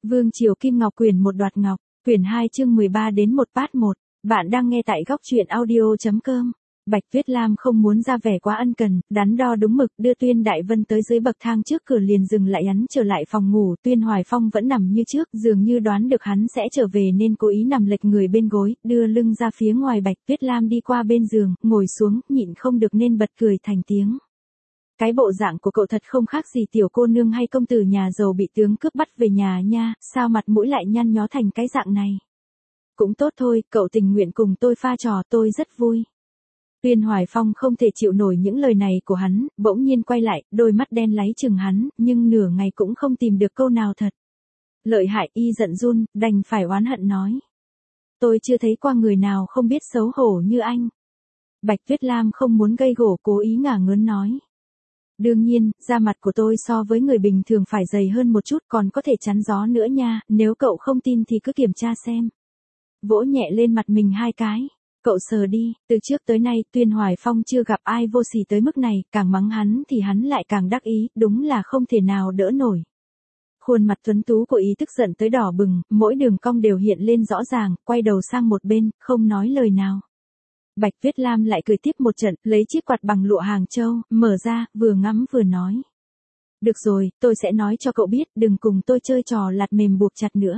Vương Triều Kim Ngọc quyển 1 đoạt ngọc, quyển 2 chương 13 đến 1 part 1. Bạn đang nghe tại góc truyện audio.com. Bạch Tuyết Lam không muốn ra vẻ quá ân cần, đắn đo đúng mực đưa Tuyên Đại Vân tới dưới bậc thang trước cửa liền dừng lại hắn trở lại phòng ngủ. Tuyên Hoài Phong vẫn nằm như trước, dường như đoán được hắn sẽ trở về nên cố ý nằm lệch người bên gối, đưa lưng ra phía ngoài. Bạch Tuyết Lam đi qua bên giường, ngồi xuống, nhịn không được nên bật cười thành tiếng. Cái bộ dạng của cậu thật không khác gì tiểu cô nương hay công tử nhà giàu bị tướng cướp bắt về nhà nha, sao mặt mũi lại nhăn nhó thành cái dạng này. Cũng tốt thôi, cậu tình nguyện cùng tôi pha trò, tôi rất vui. Tuyên Hoài Phong không thể chịu nổi những lời này của hắn, bỗng nhiên quay lại, đôi mắt đen láy chừng hắn, nhưng nửa ngày cũng không tìm được câu nào thật. Lợi hại, y giận run, đành phải oán hận nói. Tôi chưa thấy qua người nào không biết xấu hổ như anh. Bạch Tuyết Lam không muốn gây gổ, cố ý ngả ngớn nói. Đương nhiên, da mặt của tôi so với người bình thường phải dày hơn một chút, còn có thể chắn gió nữa nha, nếu cậu không tin thì cứ kiểm tra xem. Vỗ nhẹ lên mặt mình 2 cái. Cậu sờ đi, từ trước tới nay Tuyên Hoài Phong chưa gặp ai vô sỉ tới mức này, càng mắng hắn thì hắn lại càng đắc ý, đúng là không thể nào đỡ nổi. Khuôn mặt tuấn tú của ý tức giận tới đỏ bừng, mỗi đường cong đều hiện lên rõ ràng, quay đầu sang một bên, không nói lời nào. Bạch Tuyết Lam lại cười tiếp một trận, lấy chiếc quạt bằng lụa Hàng Châu, mở ra, vừa ngắm vừa nói. Được rồi, tôi sẽ nói cho cậu biết, đừng cùng tôi chơi trò lạt mềm buộc chặt nữa.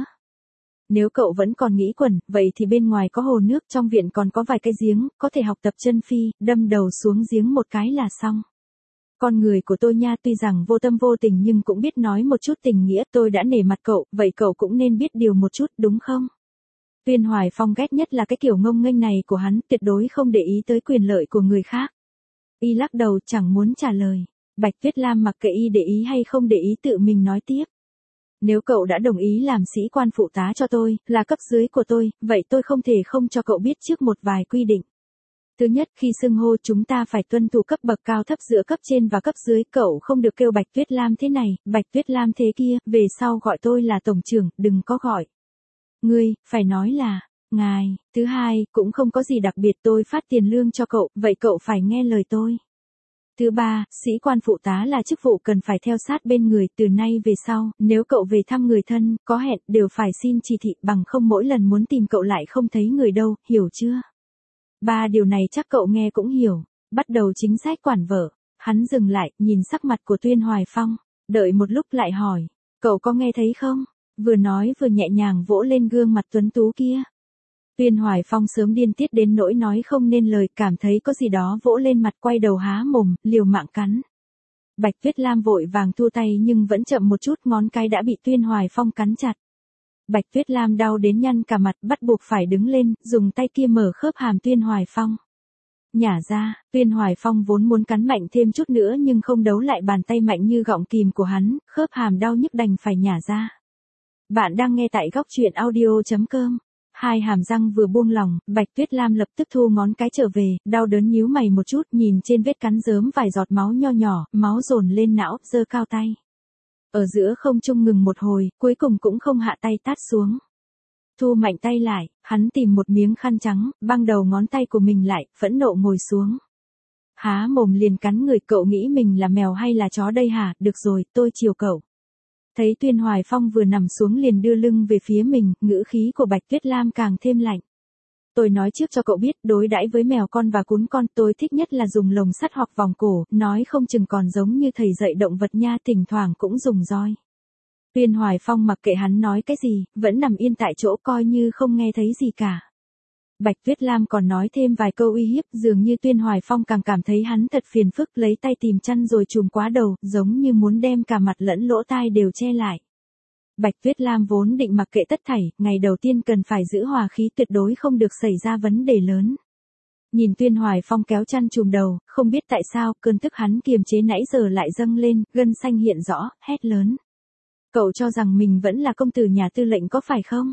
Nếu cậu vẫn còn nghĩ quẩn, vậy thì bên ngoài có hồ nước, trong viện còn có vài cái giếng, có thể học tập chân phi, đâm đầu xuống giếng một cái là xong. Con người của tôi nha, tuy rằng vô tâm vô tình nhưng cũng biết nói một chút tình nghĩa, tôi đã nể mặt cậu, vậy cậu cũng nên biết điều một chút, đúng không? Tuyên Hoài Phong ghét nhất là cái kiểu ngông nghênh này của hắn, tuyệt đối không để ý tới quyền lợi của người khác. Y lắc đầu chẳng muốn trả lời. Bạch Tuyết Lam mặc kệ y để ý hay không để ý tự mình nói tiếp. Nếu cậu đã đồng ý làm sĩ quan phụ tá cho tôi, là cấp dưới của tôi, vậy tôi không thể không cho cậu biết trước một vài quy định. Thứ nhất, khi xưng hô chúng ta phải tuân thủ cấp bậc cao thấp giữa cấp trên và cấp dưới, cậu không được kêu Bạch Tuyết Lam thế này, Bạch Tuyết Lam thế kia, về sau gọi tôi là tổng trưởng, đừng có gọi. Ngươi, phải nói là, ngài. Thứ hai, cũng không có gì đặc biệt, tôi phát tiền lương cho cậu, vậy cậu phải nghe lời tôi. Thứ ba, sĩ quan phụ tá là chức vụ cần phải theo sát bên người, từ nay về sau, nếu cậu về thăm người thân, có hẹn, đều phải xin chỉ thị, bằng không mỗi lần muốn tìm cậu lại không thấy người đâu, hiểu chưa? 3 điều này chắc cậu nghe cũng hiểu. Bắt đầu chính sách quản vợ. Hắn dừng lại, nhìn sắc mặt của Tuyên Hoài Phong, đợi một lúc lại hỏi, cậu có nghe thấy không? Vừa nói vừa nhẹ nhàng vỗ lên gương mặt tuấn tú kia. Tuyên Hoài Phong sớm điên tiết đến nỗi nói không nên lời, cảm thấy có gì đó vỗ lên mặt, quay đầu há mồm, liều mạng cắn. Bạch Tuyết Lam vội vàng thu tay nhưng vẫn chậm một chút, ngón cái đã bị Tuyên Hoài Phong cắn chặt. Bạch Tuyết Lam đau đến nhăn cả mặt, bắt buộc phải đứng lên, dùng tay kia mở khớp hàm Tuyên Hoài Phong. Nhả ra, Tuyên Hoài Phong vốn muốn cắn mạnh thêm chút nữa nhưng không đấu lại bàn tay mạnh như gọng kìm của hắn, khớp hàm đau nhức đành phải nhả ra. Bạn đang nghe tại góc truyện audio.com. 2 hàm răng vừa buông lỏng, Bạch Tuyết Lam lập tức thu ngón cái trở về, đau đớn nhíu mày một chút, nhìn trên vết cắn rớm vài giọt máu nho nhỏ, máu dồn lên não, giơ cao tay. Ở giữa không trung ngừng một hồi, cuối cùng cũng không hạ tay tát xuống. Thu mạnh tay lại, hắn tìm một miếng khăn trắng, băng đầu ngón tay của mình lại, phẫn nộ ngồi xuống. Há mồm liền cắn người, cậu nghĩ mình là mèo hay là chó đây hả? Được rồi, tôi chiều cậu. Thấy Tuyên Hoài Phong vừa nằm xuống liền đưa lưng về phía mình, ngữ khí của Bạch Tuyết Lam càng thêm lạnh. Tôi nói trước cho cậu biết, đối đãi với mèo con và cún con, tôi thích nhất là dùng lồng sắt hoặc vòng cổ, nói không chừng còn giống như thầy dạy động vật nha, thỉnh thoảng cũng dùng roi. Tuyên Hoài Phong mặc kệ hắn nói cái gì, vẫn nằm yên tại chỗ coi như không nghe thấy gì cả. Bạch Tuyết Lam còn nói thêm vài câu uy hiếp, dường như Tuyên Hoài Phong càng cảm thấy hắn thật phiền phức, lấy tay tìm chăn rồi trùm quá đầu, giống như muốn đem cả mặt lẫn lỗ tai đều che lại. Bạch Tuyết Lam vốn định mặc kệ tất thảy, ngày đầu tiên cần phải giữ hòa khí, tuyệt đối không được xảy ra vấn đề lớn. Nhìn Tuyên Hoài Phong kéo chăn trùm đầu, không biết tại sao, cơn tức hắn kiềm chế nãy giờ lại dâng lên, gân xanh hiện rõ, hét lớn. Cậu cho rằng mình vẫn là công tử nhà tư lệnh có phải không?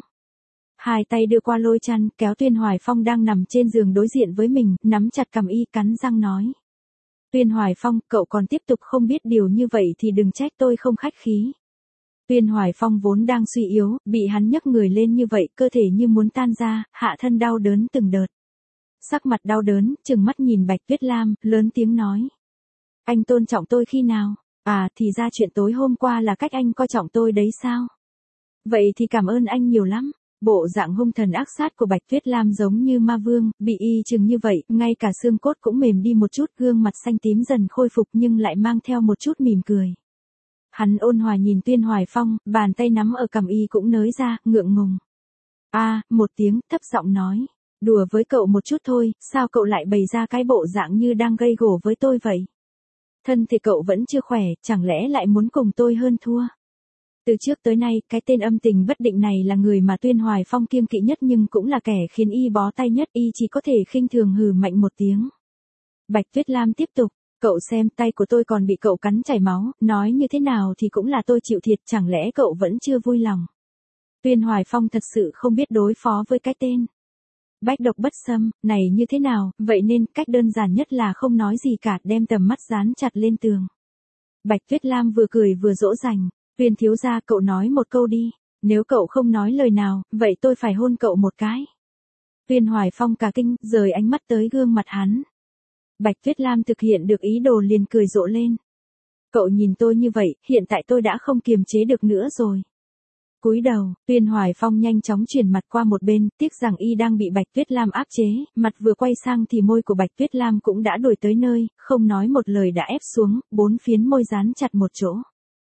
2 tay đưa qua lôi chăn, kéo Tuyên Hoài Phong đang nằm trên giường đối diện với mình, nắm chặt cằm y, cắn răng nói. Tuyên Hoài Phong, cậu còn tiếp tục không biết điều như vậy thì đừng trách tôi không khách khí. Tuyên Hoài Phong vốn đang suy yếu, bị hắn nhấc người lên như vậy, cơ thể như muốn tan ra, hạ thân đau đớn từng đợt. Sắc mặt đau đớn, trừng mắt nhìn Bạch Tuyết Lam, lớn tiếng nói. Anh tôn trọng tôi khi nào? À, thì ra chuyện tối hôm qua là cách anh coi trọng tôi đấy sao? Vậy thì cảm ơn anh nhiều lắm. Bộ dạng hung thần ác sát của Bạch Tuyết Lam giống như ma vương, bị y chừng như vậy, ngay cả xương cốt cũng mềm đi một chút, gương mặt xanh tím dần khôi phục nhưng lại mang theo một chút mỉm cười. Hắn ôn hòa nhìn Tuyên Hoài Phong, bàn tay nắm ở cằm y cũng nới ra, ngượng ngùng. Một tiếng, thấp giọng nói. Đùa với cậu một chút thôi, sao cậu lại bày ra cái bộ dạng như đang gây gổ với tôi vậy? Thân thì cậu vẫn chưa khỏe, chẳng lẽ lại muốn cùng tôi hơn thua? Từ trước tới nay, cái tên âm tình bất định này là người mà Tuyên Hoài Phong kiêng kỵ nhất nhưng cũng là kẻ khiến y bó tay nhất, y chỉ có thể khinh thường hừ mạnh một tiếng. Bạch Tuyết Lam tiếp tục, cậu xem tay của tôi còn bị cậu cắn chảy máu, nói như thế nào thì cũng là tôi chịu thiệt, chẳng lẽ cậu vẫn chưa vui lòng? Tuyên Hoài Phong thật sự không biết đối phó với cái tên bách độc bất xâm này như thế nào, vậy nên cách đơn giản nhất là không nói gì cả, đem tầm mắt dán chặt lên tường. Bạch Tuyết Lam vừa cười vừa dỗ dành. Tuyên thiếu gia, cậu nói một câu đi, nếu cậu không nói lời nào, vậy tôi phải hôn cậu một cái. Tuyên Hoài Phong cả kinh, rời ánh mắt tới gương mặt hắn. Bạch Tuyết Lam thực hiện được ý đồ liền cười rộ lên. Cậu nhìn tôi như vậy, hiện tại tôi đã không kiềm chế được nữa rồi. Cúi đầu, Tuyên Hoài Phong nhanh chóng chuyển mặt qua một bên, tiếc rằng y đang bị Bạch Tuyết Lam áp chế, mặt vừa quay sang thì môi của Bạch Tuyết Lam cũng đã đuổi tới nơi, không nói một lời đã ép xuống, 4 phiến môi dán chặt một chỗ.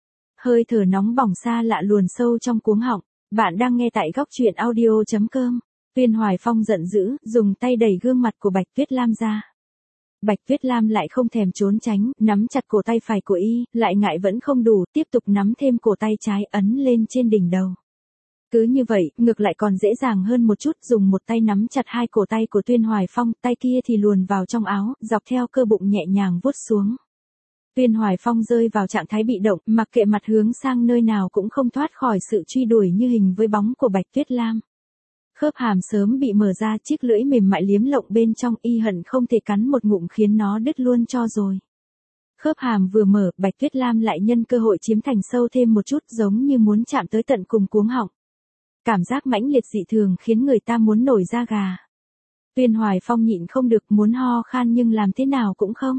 Hơi thở nóng bỏng xa lạ luồn sâu trong cuống họng. Bạn đang nghe tại góc truyện audio.com. Tuyên Hoài Phong giận dữ, dùng tay đẩy gương mặt của Bạch Tuyết Lam ra. Bạch Tuyết Lam lại không thèm trốn tránh, nắm chặt cổ tay phải của y, lại ngại vẫn không đủ, tiếp tục nắm thêm cổ tay trái ấn lên trên đỉnh đầu. Cứ như vậy, ngược lại còn dễ dàng hơn một chút, dùng một tay nắm chặt hai cổ tay của Tuyên Hoài Phong, tay kia thì luồn vào trong áo, dọc theo cơ bụng nhẹ nhàng vuốt xuống. Tuyên Hoài Phong rơi vào trạng thái bị động, mặc kệ mặt hướng sang nơi nào cũng không thoát khỏi sự truy đuổi như hình với bóng của Bạch Tuyết Lam. Khớp hàm sớm bị mở ra, chiếc lưỡi mềm mại liếm lộng bên trong, y hận không thể cắn một ngụm khiến nó đứt luôn cho rồi. Khớp hàm vừa mở, Bạch Tuyết Lam lại nhân cơ hội chiếm thành sâu thêm một chút, giống như muốn chạm tới tận cùng cuống họng. Cảm giác mãnh liệt dị thường khiến người ta muốn nổi da gà. Tuyên Hoài Phong nhịn không được, muốn ho khan nhưng làm thế nào cũng không.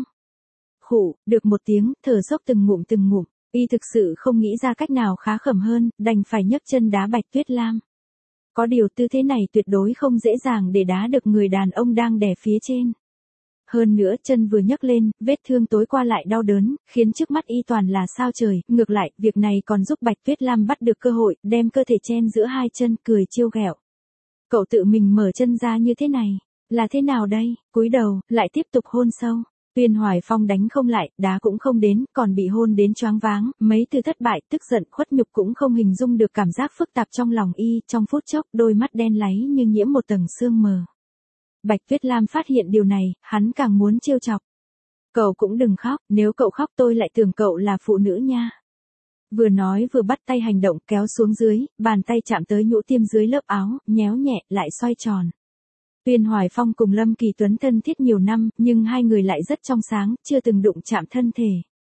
Khụ, được một tiếng, thở dốc từng ngụm, y thực sự không nghĩ ra cách nào khá khẩm hơn, đành phải nhấc chân đá Bạch Tuyết Lam. Có điều tư thế này tuyệt đối không dễ dàng để đá được người đàn ông đang đè phía trên. Hơn nữa chân vừa nhấc lên, vết thương tối qua lại đau đớn, khiến trước mắt y toàn là sao trời, ngược lại, việc này còn giúp Bạch Tuyết Lam bắt được cơ hội, đem cơ thể chen giữa hai chân, cười trêu ghẹo. Cậu tự mình mở chân ra như thế này, là thế nào đây? Cúi đầu, lại tiếp tục hôn sâu. Tuyên Hoài Phong đánh không lại, đá cũng không đến, còn bị hôn đến choáng váng, mấy từ thất bại, tức giận, khuất nhục cũng không hình dung được cảm giác phức tạp trong lòng y, trong phút chốc, đôi mắt đen láy như nhiễm một tầng sương mờ. Bạch Tuyết Lam phát hiện điều này, hắn càng muốn trêu chọc. Cậu cũng đừng khóc, nếu cậu khóc tôi lại tưởng cậu là phụ nữ nha. Vừa nói vừa bắt tay hành động, kéo xuống dưới, bàn tay chạm tới nhũ tiêm dưới lớp áo, nhéo nhẹ, lại xoay tròn. Tuyên Hoài Phong cùng Lâm Kỳ Tuấn thân thiết nhiều năm, nhưng hai người lại rất trong sáng, chưa từng đụng chạm thân thể.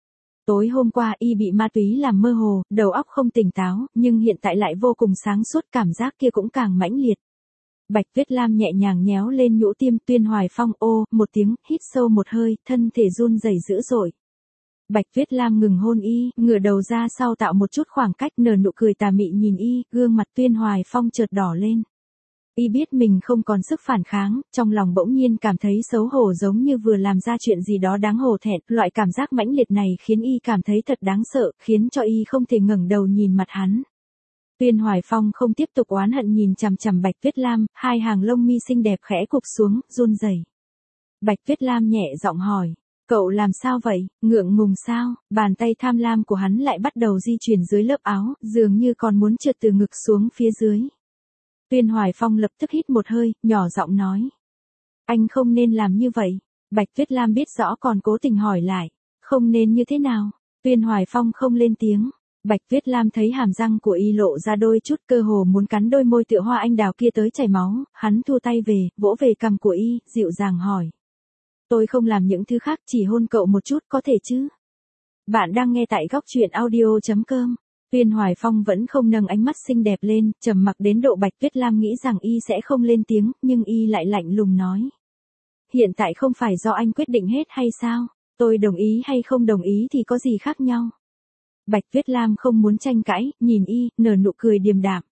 Tối hôm qua y bị ma túy làm mơ hồ, đầu óc không tỉnh táo, nhưng hiện tại lại vô cùng sáng suốt, cảm giác kia cũng càng mãnh liệt. Bạch Tuyết Lam nhẹ nhàng nhéo lên nhũ tiêm, Tuyên Hoài Phong một tiếng, hít sâu một hơi, thân thể run rẩy dữ dội. Bạch Tuyết Lam ngừng hôn y, ngửa đầu ra sau tạo một chút khoảng cách, nở nụ cười tà mị nhìn y, gương mặt Tuyên Hoài Phong chợt đỏ lên. Y biết mình không còn sức phản kháng, trong lòng bỗng nhiên cảm thấy xấu hổ, giống như vừa làm ra chuyện gì đó đáng hổ thẹn, loại cảm giác mãnh liệt này khiến y cảm thấy thật đáng sợ, khiến cho y không thể ngẩng đầu nhìn mặt hắn. Tuyên Hoài Phong không tiếp tục oán hận nhìn chằm chằm Bạch Tuyết Lam, hai hàng lông mi xinh đẹp khẽ cụp xuống, run rẩy. Bạch Tuyết Lam nhẹ giọng hỏi, cậu làm sao vậy, ngượng ngùng sao? Bàn tay tham lam của hắn lại bắt đầu di chuyển dưới lớp áo, dường như còn muốn trượt từ ngực xuống phía dưới. Tuyên Hoài Phong lập tức hít một hơi, nhỏ giọng nói. Anh không nên làm như vậy. Bạch Tuyết Lam biết rõ còn cố tình hỏi lại. Không nên như thế nào? Tuyên Hoài Phong không lên tiếng. Bạch Tuyết Lam thấy hàm răng của y lộ ra đôi chút, cơ hồ muốn cắn đôi môi tựa hoa anh đào kia tới chảy máu. Hắn thua tay về, vỗ về cằm của y, dịu dàng hỏi. Tôi không làm những thứ khác, chỉ hôn cậu một chút có thể chứ? Bạn đang nghe tại góc truyện audio.com. Tuyên Hoài Phong vẫn không nâng ánh mắt xinh đẹp lên, trầm mặc đến độ Bạch Tuyết Lam nghĩ rằng y sẽ không lên tiếng, nhưng y lại lạnh lùng nói. Hiện tại không phải do anh quyết định hết hay sao? Tôi đồng ý hay không đồng ý thì có gì khác nhau? Bạch Tuyết Lam không muốn tranh cãi, nhìn y, nở nụ cười điềm đạm.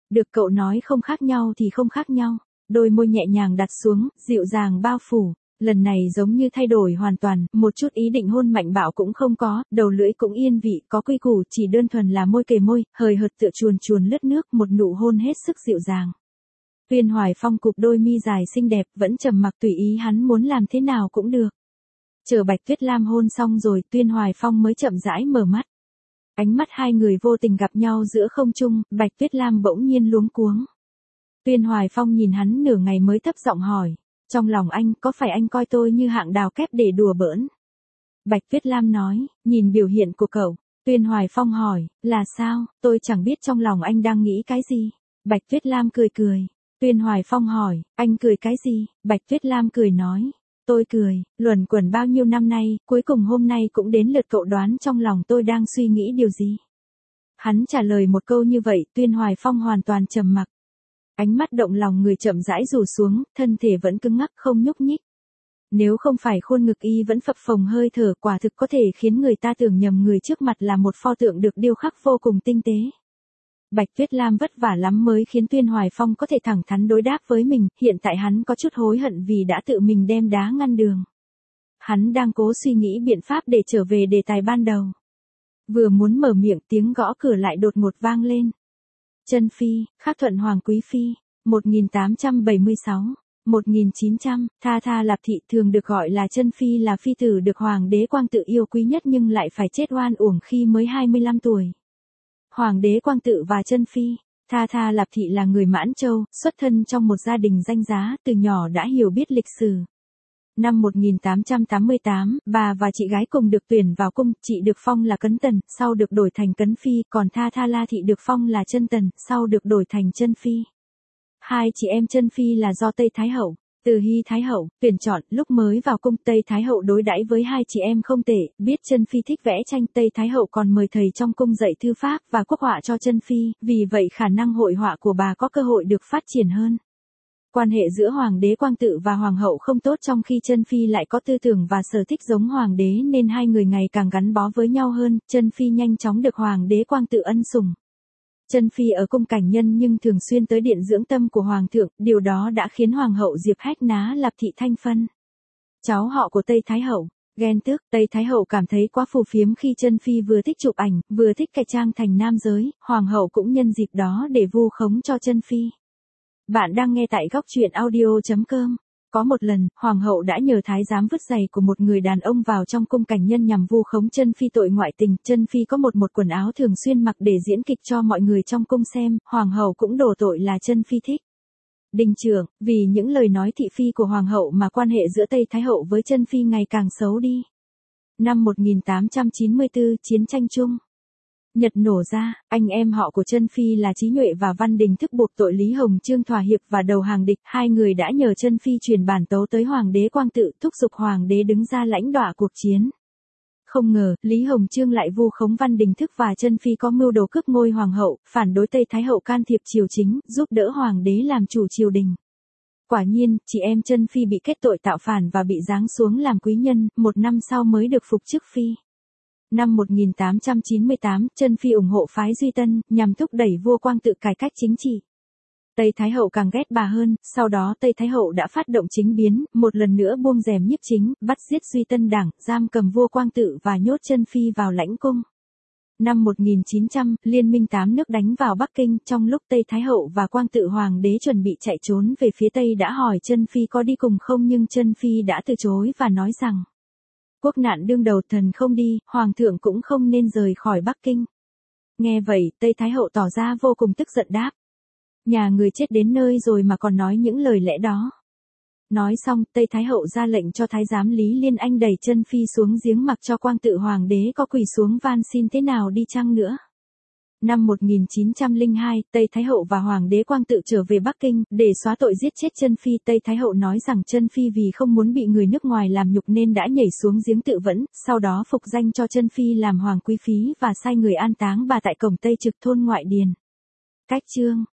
Được cậu nói không khác nhau thì không khác nhau. Đôi môi nhẹ nhàng đặt xuống, dịu dàng bao phủ. Lần này giống như thay đổi hoàn toàn, một chút ý định hôn mạnh bạo cũng không có, đầu lưỡi cũng yên vị, có quy củ, chỉ đơn thuần là môi kề môi, hời hợt tựa chuồn chuồn lướt nước, một nụ hôn hết sức dịu dàng. Tuyên Hoài Phong cụp đôi mi dài xinh đẹp, vẫn trầm mặc tùy ý hắn muốn làm thế nào cũng được. Chờ Bạch Tuyết Lam hôn xong rồi, Tuyên Hoài Phong mới chậm rãi mở mắt. Ánh mắt hai người vô tình gặp nhau giữa không trung, Bạch Tuyết Lam bỗng nhiên luống cuống. Tuyên Hoài Phong nhìn hắn nửa ngày mới thấp giọng hỏi. Trong lòng anh, có phải anh coi tôi như hạng đào kép để đùa bỡn? Bạch Tuyết Lam nói, nhìn biểu hiện của cậu. Tuyên Hoài Phong hỏi, là sao, tôi chẳng biết trong lòng anh đang nghĩ cái gì. Bạch Tuyết Lam cười cười. Tuyên Hoài Phong hỏi, anh cười cái gì? Bạch Tuyết Lam cười nói, tôi cười, luẩn quẩn bao nhiêu năm nay, cuối cùng hôm nay cũng đến lượt cậu đoán trong lòng tôi đang suy nghĩ điều gì. Hắn trả lời một câu như vậy, Tuyên Hoài Phong hoàn toàn trầm mặc. Ánh mắt động lòng người chậm rãi rủ xuống, thân thể vẫn cứng ngắc không nhúc nhích. Nếu không phải khuôn ngực y vẫn phập phồng hơi thở, quả thực có thể khiến người ta tưởng nhầm người trước mặt là một pho tượng được điêu khắc vô cùng tinh tế. Bạch Tuyết Lam vất vả lắm mới khiến Tuyên Hoài Phong có thể thẳng thắn đối đáp với mình, hiện tại hắn có chút hối hận vì đã tự mình đem đá ngăn đường. Hắn đang cố suy nghĩ biện pháp để trở về đề tài ban đầu. Vừa muốn mở miệng, tiếng gõ cửa lại đột ngột vang lên. Chân Phi, Khắc Thuận Hoàng Quý Phi, 1876, 1900, Tha Tha Lạp Thị thường được gọi là Chân Phi là phi tử được Hoàng đế Quang Tự yêu quý nhất nhưng lại phải chết oan uổng khi mới 25 tuổi. Hoàng đế Quang Tự và Chân Phi, Tha Tha Lạp Thị là người Mãn Châu, xuất thân trong một gia đình danh giá, từ nhỏ đã hiểu biết lịch sử. Năm 1888, bà và chị gái cùng được tuyển vào cung, chị được phong là Cấn Tần, sau được đổi thành Cấn Phi, còn Tha Tha La Thị được phong là Chân Tần, sau được đổi thành Chân Phi. Hai chị em Chân Phi là do Tây Thái Hậu, Từ Hy Thái Hậu, tuyển chọn. Lúc mới vào cung, Tây Thái Hậu đối đãi với hai chị em không tệ, biết Chân Phi thích vẽ tranh, Tây Thái Hậu còn mời thầy trong cung dạy thư pháp và quốc họa cho Chân Phi, vì vậy khả năng hội họa của bà có cơ hội được phát triển hơn. Quan hệ giữa Hoàng đế Quang Tự và Hoàng hậu không tốt trong khi Chân Phi lại có tư tưởng và sở thích giống Hoàng đế nên hai người ngày càng gắn bó với nhau hơn, Chân Phi nhanh chóng được Hoàng đế Quang Tự ân sủng. Chân Phi ở cung Cảnh Nhân nhưng thường xuyên tới điện dưỡng tâm của Hoàng thượng, điều đó đã khiến Hoàng hậu Diệp Hách Ná Lạp Thị Thanh Phân, cháu họ của Tây Thái Hậu, ghen tức. Tây Thái Hậu cảm thấy quá phù phiếm khi Chân Phi vừa thích chụp ảnh, vừa thích cải trang thành nam giới, Hoàng hậu cũng nhân dịp đó để vu khống cho Chân Phi. Bạn đang nghe tại góc truyện audio.com. Có một lần, Hoàng hậu đã nhờ thái giám vứt giày của một người đàn ông vào trong cung Cảnh Nhân nhằm vu khống Chân Phi tội ngoại tình. Chân Phi có một quần áo thường xuyên mặc để diễn kịch cho mọi người trong cung xem, Hoàng hậu cũng đổ tội là Chân Phi thích. Đình trưởng, vì những lời nói thị phi của Hoàng hậu mà quan hệ giữa Tây Thái Hậu với Chân Phi ngày càng xấu đi. Năm 1894, chiến tranh chung Nhật nổ ra, anh em họ của Chân Phi là Trí Nhuệ và Văn Đình thức buộc tội Lý Hồng Chương thỏa hiệp và đầu hàng địch, hai người đã nhờ Chân Phi truyền bản tấu tới Hoàng đế Quang Tự, thúc giục Hoàng đế đứng ra lãnh đọa cuộc chiến. Không ngờ, Lý Hồng Chương lại vu khống Văn Đình thức và Chân Phi có mưu đồ cướp ngôi Hoàng hậu, phản đối Tây Thái Hậu can thiệp triều chính, giúp đỡ Hoàng đế làm chủ triều đình. Quả nhiên, chị em Chân Phi bị kết tội tạo phản và bị giáng xuống làm quý nhân, một năm sau mới được phục chức Phi. Năm 1898, Chân Phi ủng hộ phái Duy Tân, nhằm thúc đẩy vua Quang Tự cải cách chính trị. Tây Thái Hậu càng ghét bà hơn, sau đó Tây Thái Hậu đã phát động chính biến, một lần nữa buông rèm nhiếp chính, bắt giết Duy Tân đảng, giam cầm vua Quang Tự và nhốt Chân Phi vào lãnh cung. Năm 1900, Liên minh 8 nước đánh vào Bắc Kinh, trong lúc Tây Thái Hậu và Quang Tự Hoàng đế chuẩn bị chạy trốn về phía Tây đã hỏi Chân Phi có đi cùng không nhưng Chân Phi đã từ chối và nói rằng quốc nạn đương đầu, thần không đi, Hoàng thượng cũng không nên rời khỏi Bắc Kinh. Nghe vậy, Tây Thái Hậu tỏ ra vô cùng tức giận đáp. Nhà người chết đến nơi rồi mà còn nói những lời lẽ đó. Nói xong, Tây Thái Hậu ra lệnh cho thái giám Lý Liên Anh đẩy Chân Phi xuống giếng mặc cho Quang Tự Hoàng đế có quỳ xuống van xin thế nào đi chăng nữa. Năm 1902, Tây Thái Hậu và Hoàng đế Quang Tự trở về Bắc Kinh, để xóa tội giết chết Chân Phi. Tây Thái Hậu nói rằng Chân Phi vì không muốn bị người nước ngoài làm nhục nên đã nhảy xuống giếng tự vẫn, sau đó phục danh cho Chân Phi làm Hoàng Quý Phi và sai người an táng bà tại cổng Tây Trực thôn Ngoại Điền. Cách chương